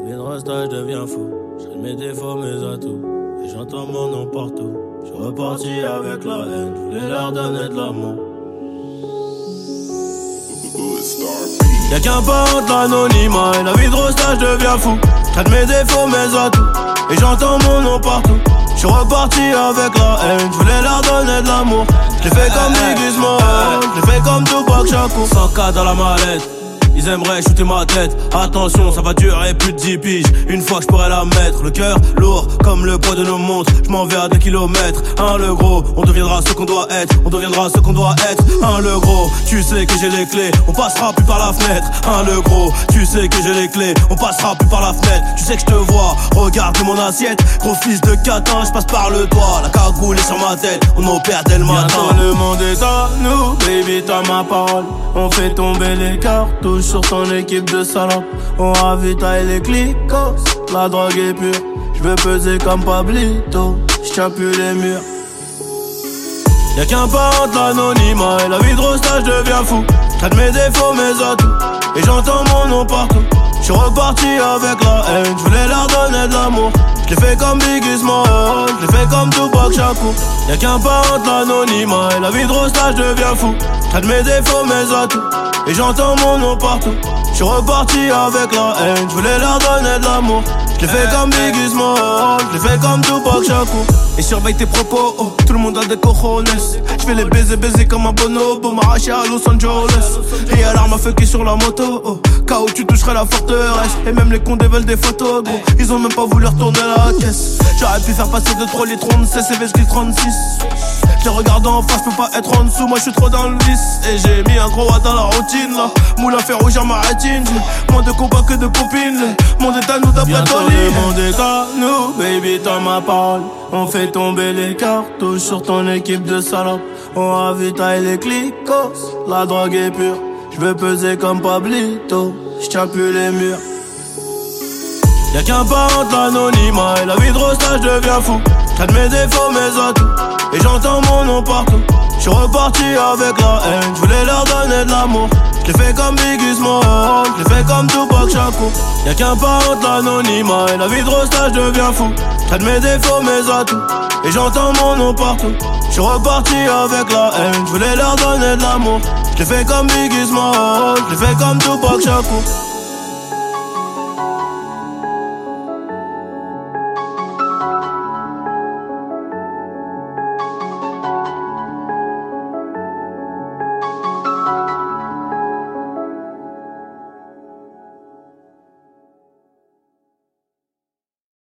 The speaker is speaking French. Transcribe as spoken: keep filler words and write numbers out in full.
vie de resta, je deviens fou. J'ai mes défauts, mes atouts. Et j'entends mon nom partout. Je suis reparti avec la haine. Je voulais leur donner de l'amour. Y'a qu'un pas entre l'anonymat et la vie de resta, je deviens fou. Traite mes défauts, mes atouts. Et j'entends mon nom partout. Je suis reparti avec la haine. Je voulais leur donner de l'amour. Je l'ai fait comme Biggie Smalls. Je l'ai fait comme Tupac Shakur. cent K dans la mallette. Ils aimeraient shooter ma tête. Attention, ça va durer plus de dix piges. Une fois que je pourrais la mettre. Le cœur lourd comme le poids de nos montres. Je m'en vais à deux kilomètres. Hein le gros, on deviendra ce qu'on doit être. On deviendra ce qu'on doit être. Hein le gros, tu sais que j'ai les clés. On passera plus par la fenêtre. Hein le gros, tu sais que j'ai les clés. On passera plus par la fenêtre. Tu sais que je te vois, regarde mon assiette. Gros fils de catin, je passe par le toit. La cagoule est sur ma tête, on opère dès le matin. Bientôt le monde est à nous, baby t'as ma parole. On fait tomber les cartouches sur ton équipe de salopes. On ravitaille les clicos, la drogue est pure. J'veux peser comme Pablito, j'tiens plus les murs. Y'a qu'un pas entre l'anonymat et la vie de resta, je deviens fou. Traite mes défauts, mes atouts. Et j'entends mon nom partout. J'suis reparti avec la haine. J'voulais leur donner de l'amour. Je l'ai fait comme Biggie Smalls. Je l'ai fait comme Tupac Shakur. Y'a qu'un pas entre l'anonymat et la vie de resta, je deviens fou. Traite mes défauts, mes atouts. Et j'entends mon nom partout. J'suis reparti avec la haine. J'voulais leur donner de l'amour. Je l'ai fait comme Biggie Smalls. Je l'ai fait comme Tupac Shakur. Et surveille tes propos, oh, tout le monde a des cojones. J'fais les baiser, baiser comme un bonobo. M'arracher à Los Angeles. Et à l'arme à feu qui est sur la moto, oh. K O tu toucherais la forteresse. Et même les condés veulent des photos, gros. Ils ont même pas voulu retourner la caisse. J'aurais pu faire passer de trop litres de C C V jusqu'à trente-six. Je regarde en face, peux pas être en dessous. Moi j'suis trop dans le vice. Et j'ai mis un gros watt dans la routine là. Moulin fait rougir ma rétine. Moins de copains que de copines. Mon est à nous d'après Tony. Le monde est à nous, baby t'as ma parole. On fait tomber les cartouches sur ton équipe de salopes. On ravitaille les clicos, la drogue est pure. J'veux peser comme Pablito, j'tiens plus les murs. Y'a qu'un pas entre l'anonymat et la vie de resta, je deviens fou. Traite mes défauts, mes atouts. Et j'entends mon nom partout. J'suis reparti avec la haine. J'voulais leur donner de l'amour. Je l'ai fait comme Biggie Smalls. Je l'ai fait comme Tupac Shakur. Y'a qu'un pas entre l'anonymat et la vie de resta, je deviens fou. Traite mes défauts, mes atouts. Et j'entends mon nom partout. J'suis reparti avec la haine. J'voulais leur donner de l'amour. Je l'ai fait comme Biggie Smalls. Je l'ai fait comme Tupac Shakur.